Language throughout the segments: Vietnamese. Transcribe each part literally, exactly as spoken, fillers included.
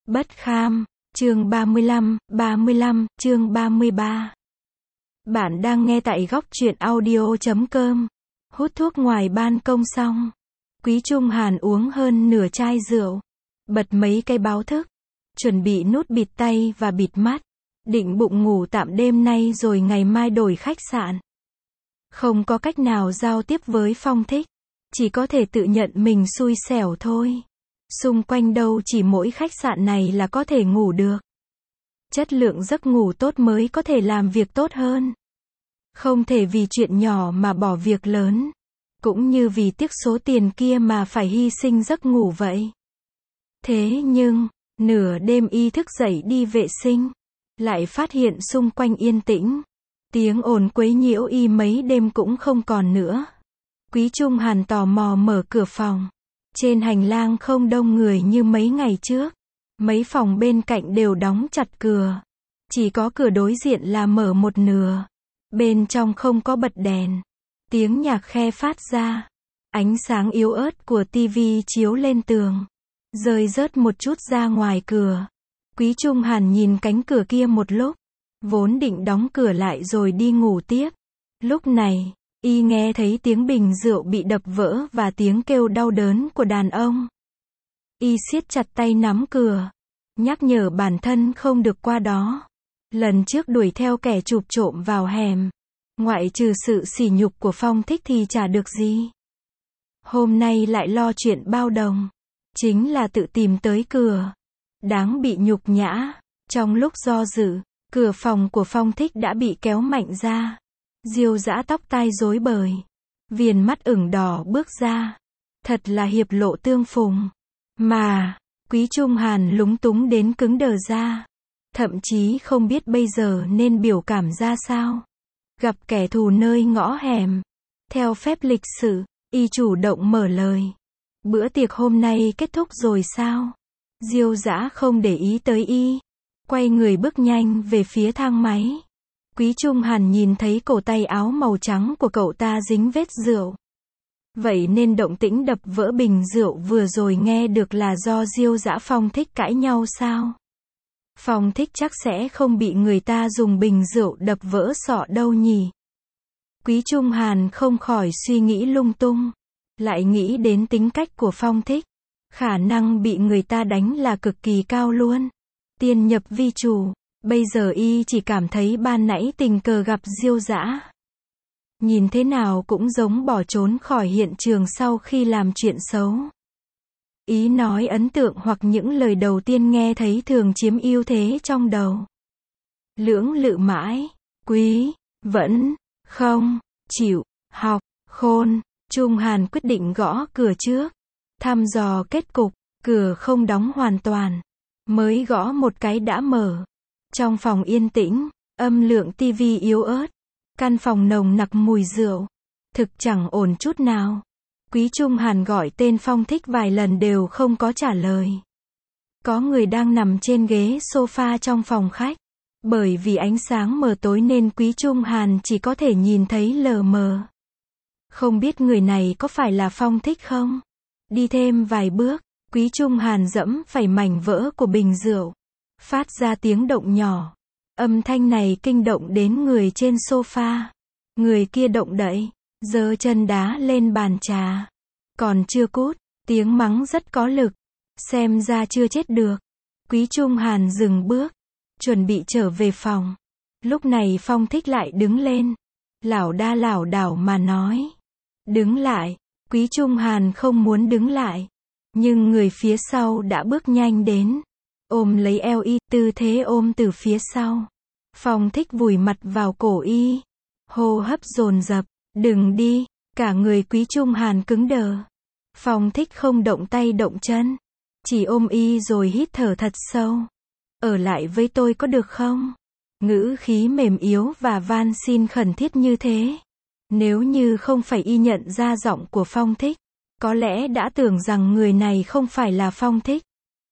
Bất kham, chương ba mươi lăm, ba mươi lăm, chương ba mươi ba. Bạn đang nghe tại góc truyện audio chấm com. Hút thuốc ngoài ban công xong, Quý Trung Hàn uống hơn nửa chai rượu, bật mấy cái báo thức, chuẩn bị nút bịt tay và bịt mắt, định bụng ngủ tạm đêm nay rồi ngày mai đổi khách sạn. Không có cách nào giao tiếp với Phong Thích, chỉ có thể tự nhận mình xui xẻo thôi. Xung quanh đâu chỉ mỗi khách sạn này là có thể ngủ được. Chất lượng giấc ngủ tốt mới có thể làm việc tốt hơn. Không thể vì chuyện nhỏ mà bỏ việc lớn. Cũng như vì tiếc số tiền kia mà phải hy sinh giấc ngủ vậy. Thế nhưng, nửa đêm y thức dậy đi vệ sinh, lại phát hiện xung quanh yên tĩnh. Tiếng ồn quấy nhiễu y mấy đêm cũng không còn nữa. Quý Trung Hàn tò mò mở cửa phòng. Trên hành lang không đông người như mấy ngày trước. Mấy phòng bên cạnh đều đóng chặt cửa. Chỉ có cửa đối diện là mở một nửa. Bên trong không có bật đèn. Tiếng nhạc khe phát ra. Ánh sáng yếu ớt của tivi chiếu lên tường. Rơi rớt một chút ra ngoài cửa. Quý Trung Hàn nhìn cánh cửa kia một lúc. Vốn định đóng cửa lại rồi đi ngủ tiếp. Lúc này, y nghe thấy tiếng bình rượu bị đập vỡ và tiếng kêu đau đớn của đàn ông. Y siết chặt tay nắm cửa, nhắc nhở bản thân không được qua đó. Lần trước đuổi theo kẻ chụp trộm vào hẻm, ngoại trừ sự sỉ nhục của Phong Thích thì chả được gì. Hôm nay lại lo chuyện bao đồng, chính là tự tìm tới cửa. Đáng bị nhục nhã. Trong lúc do dự, cửa phòng của Phong Thích đã bị kéo mạnh ra. Diêu Dã tóc tai rối bời, viền mắt ửng đỏ bước ra. Thật là hiệp lộ tương phùng. Mà, Quý Trung Hàn lúng túng đến cứng đờ ra. Thậm chí không biết bây giờ nên biểu cảm ra sao. Gặp kẻ thù nơi ngõ hẻm. Theo phép lịch sự, y chủ động mở lời. Bữa tiệc hôm nay kết thúc rồi sao? Diêu Dã không để ý tới y. Quay người bước nhanh về phía thang máy. Quý Trung Hàn nhìn thấy cổ tay áo màu trắng của cậu ta dính vết rượu. Vậy nên động tĩnh đập vỡ bình rượu vừa rồi nghe được là do Diêu Dã Phong Thích cãi nhau sao? Phong Thích chắc sẽ không bị người ta dùng bình rượu đập vỡ sọ đâu nhỉ? Quý Trung Hàn không khỏi suy nghĩ lung tung. Lại nghĩ đến tính cách của Phong Thích. Khả năng bị người ta đánh là cực kỳ cao luôn. Tiên nhập vi chủ. Bây giờ y chỉ cảm thấy ban nãy tình cờ gặp Diêu Dã. Nhìn thế nào cũng giống bỏ trốn khỏi hiện trường sau khi làm chuyện xấu. Ý nói ấn tượng hoặc những lời đầu tiên nghe thấy thường chiếm ưu thế trong đầu. Lưỡng lự mãi, Quý, vẫn, không, chịu, học, khôn. Trung Hàn quyết định gõ cửa trước. Thăm dò kết cục, cửa không đóng hoàn toàn. Mới gõ một cái đã mở. Trong phòng yên tĩnh, âm lượng tivi yếu ớt. Căn phòng nồng nặc mùi rượu. Thực chẳng ổn chút nào. Quý Trung Hàn gọi tên Phong Thích vài lần đều không có trả lời. Có người đang nằm trên ghế sofa trong phòng khách. Bởi vì ánh sáng mờ tối nên Quý Trung Hàn chỉ có thể nhìn thấy lờ mờ. Không biết người này có phải là Phong Thích không? Đi thêm vài bước, Quý Trung Hàn dẫm phải mảnh vỡ của bình rượu. Phát ra tiếng động nhỏ. Âm thanh này kinh động đến người trên sofa. Người kia động đậy, giơ chân đá lên bàn trà. Còn chưa cút, tiếng mắng rất có lực. Xem ra chưa chết được. Quý Trung Hàn dừng bước, chuẩn bị trở về phòng. Lúc này Phong Thích lại đứng lên. Lảo đa lảo đảo mà nói. Đứng lại. Quý Trung Hàn không muốn đứng lại. Nhưng người phía sau đã bước nhanh đến. Ôm lấy eo y, tư thế ôm từ phía sau. Phong Thích vùi mặt vào cổ y. Hô hấp dồn dập. Đừng đi. Cả người Quý Trung Hàn cứng đờ. Phong Thích không động tay động chân. Chỉ ôm y rồi hít thở thật sâu. Ở lại với tôi có được không? Ngữ khí mềm yếu và van xin khẩn thiết như thế. Nếu như không phải y nhận ra giọng của Phong Thích, có lẽ đã tưởng rằng người này không phải là Phong Thích.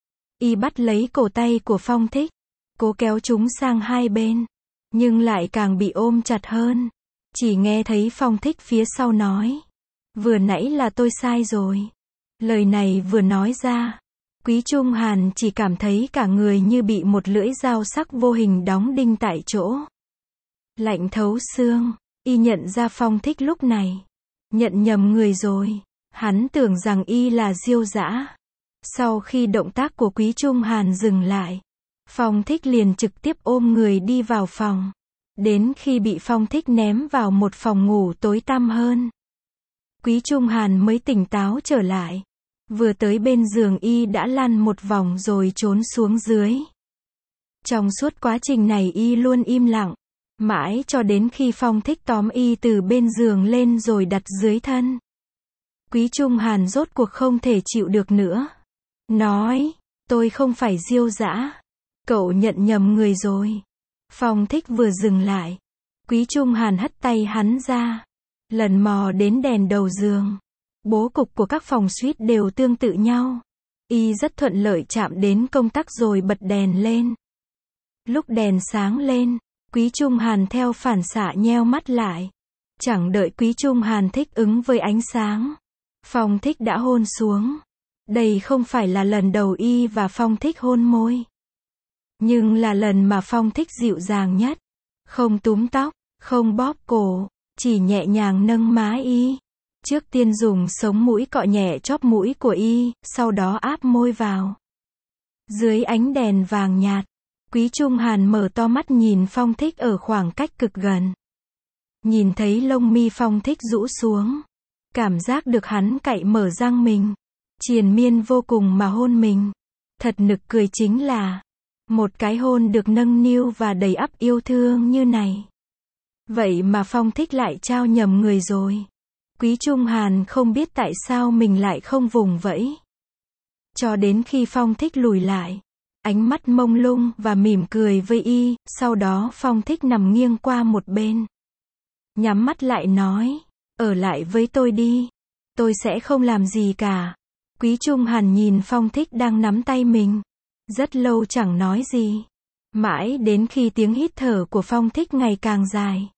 Y bắt lấy cổ tay của Phong Thích, cố kéo chúng sang hai bên, nhưng lại càng bị ôm chặt hơn. Chỉ nghe thấy Phong Thích phía sau nói, vừa nãy là tôi sai rồi. Lời này vừa nói ra, Quý Trung Hàn chỉ cảm thấy cả người như bị một lưỡi dao sắc vô hình đóng đinh tại chỗ. Lạnh thấu xương, y nhận ra Phong Thích lúc này. Nhận nhầm người rồi. Hắn tưởng rằng y là Diêu Dã. Sau khi động tác của Quý Trung Hàn dừng lại, Phong Thích liền trực tiếp ôm người đi vào phòng. Đến khi bị Phong Thích ném vào một phòng ngủ tối tăm hơn, Quý Trung Hàn mới tỉnh táo trở lại. Vừa tới bên giường y đã lăn một vòng rồi trốn xuống dưới. Trong suốt quá trình này y luôn im lặng, mãi cho đến khi Phong Thích tóm y từ bên giường lên rồi đặt dưới thân. Quý Trung Hàn rốt cuộc không thể chịu được nữa. Nói, tôi không phải Diêu Dã. Cậu nhận nhầm người rồi. Phong Thích vừa dừng lại, Quý Trung Hàn hất tay hắn ra. Lần mò đến đèn đầu giường. Bố cục của các phòng suite đều tương tự nhau. Y rất thuận lợi chạm đến công tắc rồi bật đèn lên. Lúc đèn sáng lên, Quý Trung Hàn theo phản xạ nheo mắt lại. Chẳng đợi Quý Trung Hàn thích ứng với ánh sáng, Phong Thích đã hôn xuống. Đây không phải là lần đầu y và Phong Thích hôn môi, nhưng là lần mà Phong Thích dịu dàng nhất. Không túm tóc, không bóp cổ, chỉ nhẹ nhàng nâng má y. Trước tiên dùng sống mũi cọ nhẹ chóp mũi của y, sau đó áp môi vào. Dưới ánh đèn vàng nhạt, Quý Trung Hàn mở to mắt nhìn Phong Thích ở khoảng cách cực gần. Nhìn thấy lông mi Phong Thích rũ xuống, cảm giác được hắn cạy mở răng mình, triền miên vô cùng mà hôn mình. Thật nực cười chính là, một cái hôn được nâng niu và đầy ắp yêu thương như này, vậy mà Phong Thích lại trao nhầm người rồi. Quý Trung Hàn không biết tại sao mình lại không vùng vẫy. Cho đến khi Phong Thích lùi lại, ánh mắt mông lung và mỉm cười với y, sau đó Phong Thích nằm nghiêng qua một bên. Nhắm mắt lại nói, ở lại với tôi đi. Tôi sẽ không làm gì cả. Quý Trung Hàn nhìn Phong Thích đang nắm tay mình. Rất lâu chẳng nói gì. Mãi đến khi tiếng hít thở của Phong Thích ngày càng dài,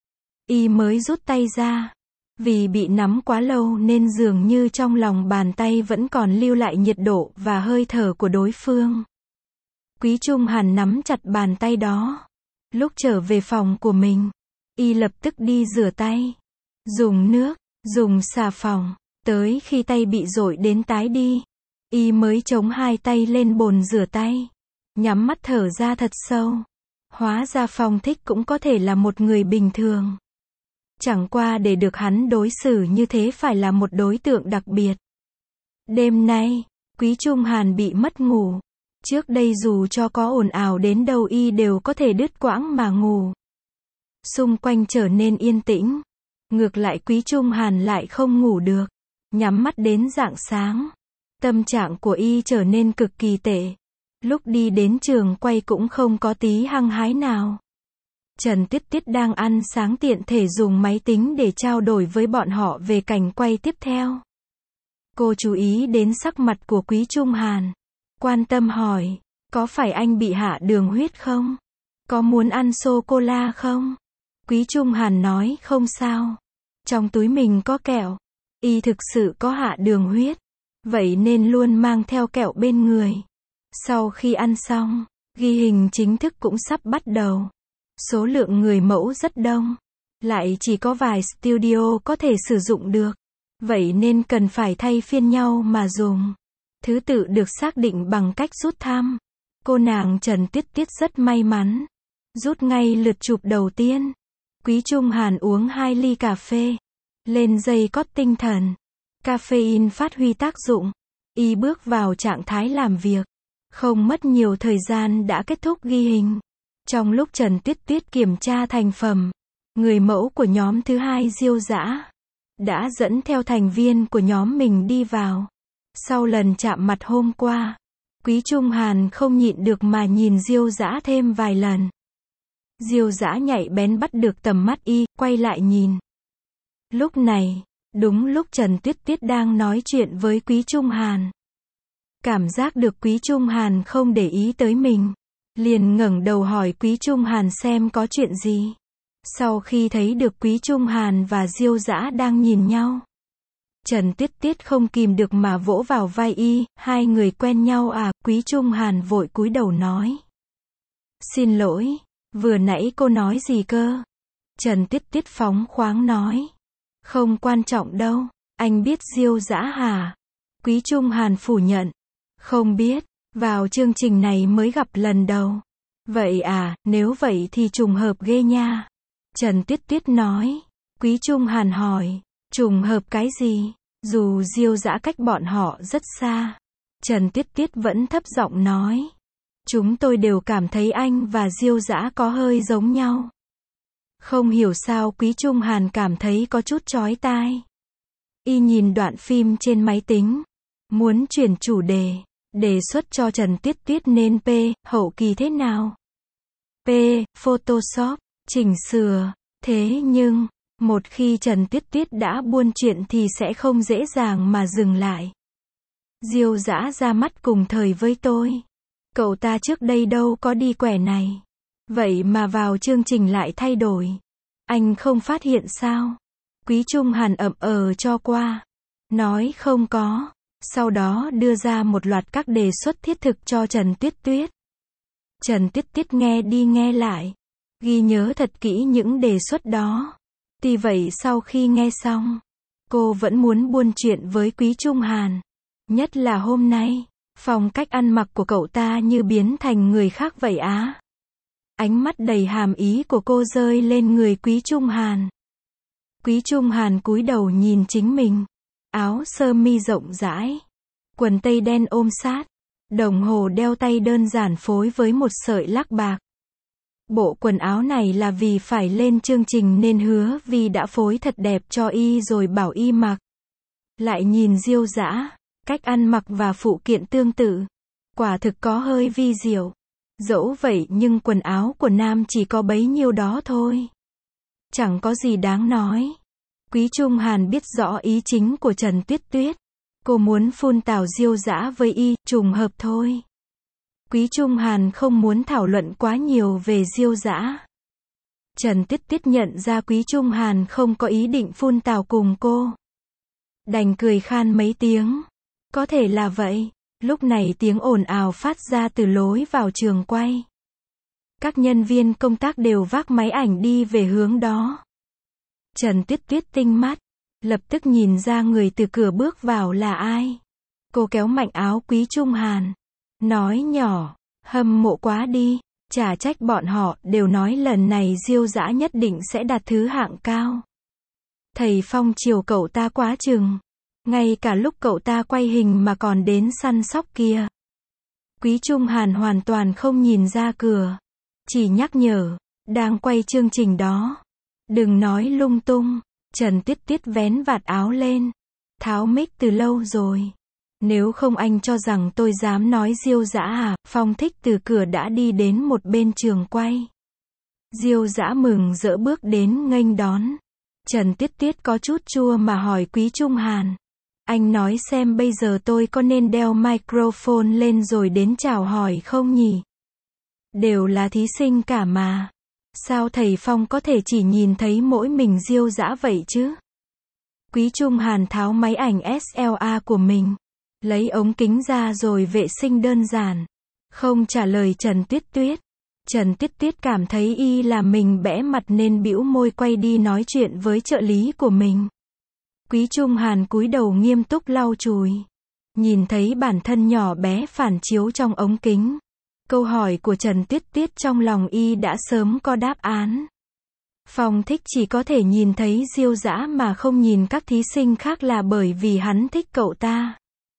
y mới rút tay ra. Vì bị nắm quá lâu nên dường như trong lòng bàn tay vẫn còn lưu lại nhiệt độ và hơi thở của đối phương. Quý Trung Hàn nắm chặt bàn tay đó. Lúc trở về phòng của mình, y lập tức đi rửa tay. Dùng nước, dùng xà phòng. Tới khi tay bị dội đến tái đi, y mới chống hai tay lên bồn rửa tay. Nhắm mắt thở ra thật sâu. Hóa ra Phong Thích cũng có thể là một người bình thường. Chẳng qua để được hắn đối xử như thế phải là một đối tượng đặc biệt. Đêm nay, Quý Trung Hàn bị mất ngủ. Trước đây dù cho có ồn ào đến đâu y đều có thể đứt quãng mà ngủ. Xung quanh trở nên yên tĩnh. Ngược lại Quý Trung Hàn lại không ngủ được. Nhắm mắt đến rạng sáng. Tâm trạng của y trở nên cực kỳ tệ. Lúc đi đến trường quay cũng không có tí hăng hái nào. Trần Tuyết Tuyết đang ăn sáng tiện thể dùng máy tính để trao đổi với bọn họ về cảnh quay tiếp theo. Cô chú ý đến sắc mặt của Quý Trung Hàn. Quan tâm hỏi, có phải anh bị hạ đường huyết không? Có muốn ăn sô-cô-la không? Quý Trung Hàn nói không sao. Trong túi mình có kẹo. Y thực sự có hạ đường huyết. Vậy nên luôn mang theo kẹo bên người. Sau khi ăn xong, ghi hình chính thức cũng sắp bắt đầu. Số lượng người mẫu rất đông. Lại chỉ có vài studio có thể sử dụng được. Vậy nên cần phải thay phiên nhau mà dùng. Thứ tự được xác định bằng cách rút thăm. Cô nàng Trần Tuyết Tuyết rất may mắn. Rút ngay lượt chụp đầu tiên. Quý Trung Hàn uống hai ly cà phê. Lên dây cót tinh thần. Caffeine phát huy tác dụng. Y bước vào trạng thái làm việc. Không mất nhiều thời gian đã kết thúc ghi hình. Trong lúc Trần Tuyết Tuyết kiểm tra thành phẩm, người mẫu của nhóm thứ hai Diêu Dã đã dẫn theo thành viên của nhóm mình đi vào. Sau lần chạm mặt hôm qua, Quý Trung Hàn không nhịn được mà nhìn Diêu Dã thêm vài lần. Diêu Dã nhạy bén bắt được tầm mắt y, quay lại nhìn. Lúc này, đúng lúc Trần Tuyết Tuyết đang nói chuyện với Quý Trung Hàn. Cảm giác được Quý Trung Hàn không để ý tới mình, liền ngẩng đầu hỏi Quý Trung Hàn xem có chuyện gì. Sau khi thấy được Quý Trung Hàn và Diêu Dã đang nhìn nhau, Trần Tuyết Tuyết không kìm được mà vỗ vào vai y, hai người quen nhau à, Quý Trung Hàn vội cúi đầu nói. Xin lỗi, vừa nãy cô nói gì cơ? Trần Tuyết Tuyết phóng khoáng nói. Không quan trọng đâu, anh biết Diêu Dã hả? Quý Trung Hàn phủ nhận. Không biết, vào chương trình này mới gặp lần đầu. Vậy à, nếu vậy thì trùng hợp ghê nha. Trần Tuyết Tuyết nói. Quý Trung Hàn hỏi. Trùng hợp cái gì? Dù Diêu Dã cách bọn họ rất xa. Trần Tuyết Tuyết vẫn thấp giọng nói. Chúng tôi đều cảm thấy anh và Diêu Dã có hơi giống nhau. Không hiểu sao Quý Trung Hàn cảm thấy có chút chói tai. Y nhìn đoạn phim trên máy tính. Muốn chuyển chủ đề. Đề xuất cho Trần Tuyết Tuyết nên P, hậu kỳ thế nào? P, Photoshop, chỉnh sửa. Thế nhưng, một khi Trần Tuyết Tuyết đã buôn chuyện thì sẽ không dễ dàng mà dừng lại. Diêu Dã ra mắt cùng thời với tôi. Cậu ta trước đây đâu có đi quẻ này. Vậy mà vào chương trình lại thay đổi. Anh không phát hiện sao? Quý Trung Hàn ậm ờ cho qua. Nói không có. Sau đó đưa ra một loạt các đề xuất thiết thực cho Trần Tuyết Tuyết. Trần Tuyết Tuyết nghe đi nghe lại. Ghi nhớ thật kỹ những đề xuất đó. Tuy vậy sau khi nghe xong, cô vẫn muốn buôn chuyện với Quý Trung Hàn. Nhất là hôm nay, phong cách ăn mặc của cậu ta như biến thành người khác vậy á. Ánh mắt đầy hàm ý của cô rơi lên người Quý Trung Hàn. Quý Trung Hàn cúi đầu nhìn chính mình. Áo sơ mi rộng rãi, quần tây đen ôm sát, đồng hồ đeo tay đơn giản phối với một sợi lắc bạc. Bộ quần áo này là vì phải lên chương trình nên Hứa Vi đã phối thật đẹp cho y rồi bảo y mặc. Lại nhìn Diêu Dã, cách ăn mặc và phụ kiện tương tự. Quả thực có hơi vi diệu. Dẫu vậy nhưng quần áo của nam chỉ có bấy nhiêu đó thôi. Chẳng có gì đáng nói. Quý Trung Hàn biết rõ ý chính của Trần Tuyết Tuyết. Cô muốn phun tào Diêu Dã với y, trùng hợp thôi. Quý Trung Hàn không muốn thảo luận quá nhiều về Diêu Dã. Trần Tuyết Tuyết nhận ra Quý Trung Hàn không có ý định phun tào cùng cô. Đành cười khan mấy tiếng. Có thể là vậy. Lúc này tiếng ồn ào phát ra từ lối vào trường quay. Các nhân viên công tác đều vác máy ảnh đi về hướng đó. Trần Tuyết Tuyết tinh mắt, lập tức nhìn ra người từ cửa bước vào là ai. Cô kéo mạnh áo Quý Trung Hàn, nói nhỏ, hâm mộ quá đi, chả trách bọn họ đều nói lần này Diêu Dã nhất định sẽ đạt thứ hạng cao. Thầy Phong chiều cậu ta quá chừng, ngay cả lúc cậu ta quay hình mà còn đến săn sóc kia. Quý Trung Hàn hoàn toàn không nhìn ra cửa, chỉ nhắc nhở, đang quay chương trình đó. Đừng nói lung tung. Trần Tuyết Tuyết vén vạt áo lên. Tháo mic từ lâu rồi. Nếu không anh cho rằng tôi dám nói Diêu Dã à? Phong Thích từ cửa đã đi đến một bên trường quay. Diêu Dã mừng rỡ bước đến nghênh đón. Trần Tuyết Tuyết có chút chua mà hỏi Quý Trung Hàn. Anh nói xem bây giờ tôi có nên đeo microphone lên rồi đến chào hỏi không nhỉ? Đều là thí sinh cả mà. Sao thầy Phong có thể chỉ nhìn thấy mỗi mình Diêu Dã vậy chứ? Quý Trung Hàn tháo máy ảnh ét lờ a của mình, lấy ống kính ra rồi vệ sinh đơn giản. Không trả lời Trần Tuyết Tuyết. Trần Tuyết Tuyết cảm thấy y là mình bẽ mặt nên bĩu môi quay đi nói chuyện với trợ lý của mình. Quý Trung Hàn cúi đầu nghiêm túc lau chùi. Nhìn thấy bản thân nhỏ bé phản chiếu trong ống kính. Câu hỏi của Trần Tuyết Tuyết trong lòng y đã sớm có đáp án. Phong Thích chỉ có thể nhìn thấy Diêu Dã mà không nhìn các thí sinh khác là bởi vì hắn thích cậu ta.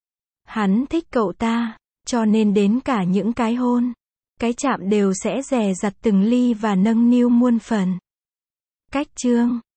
Hắn thích cậu ta, cho nên đến cả những cái hôn, cái chạm đều sẽ dè dặt từng ly và nâng niu muôn phần. Cách chương